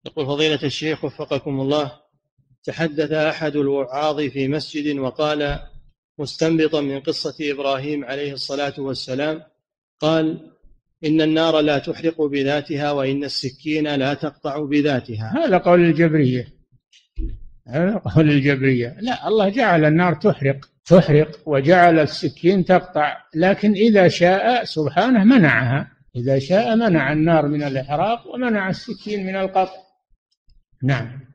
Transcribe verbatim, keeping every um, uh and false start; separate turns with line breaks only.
يقول فضيلة الشيخ وفقكم الله، تحدث أحد الوعاظ في مسجد وقال مستنبطا من قصة إبراهيم عليه الصلاة والسلام، قال إن النار لا تحرق بذاتها وإن السكين لا تقطع بذاتها.
هذا قول الجبرية، هذا قول الجبرية. لا، الله جعل النار تحرق تحرق وجعل السكين تقطع، لكن إذا شاء سبحانه منعها، إذا شاء منع النار من الإحراق ومنع السكين من القطع. نعم.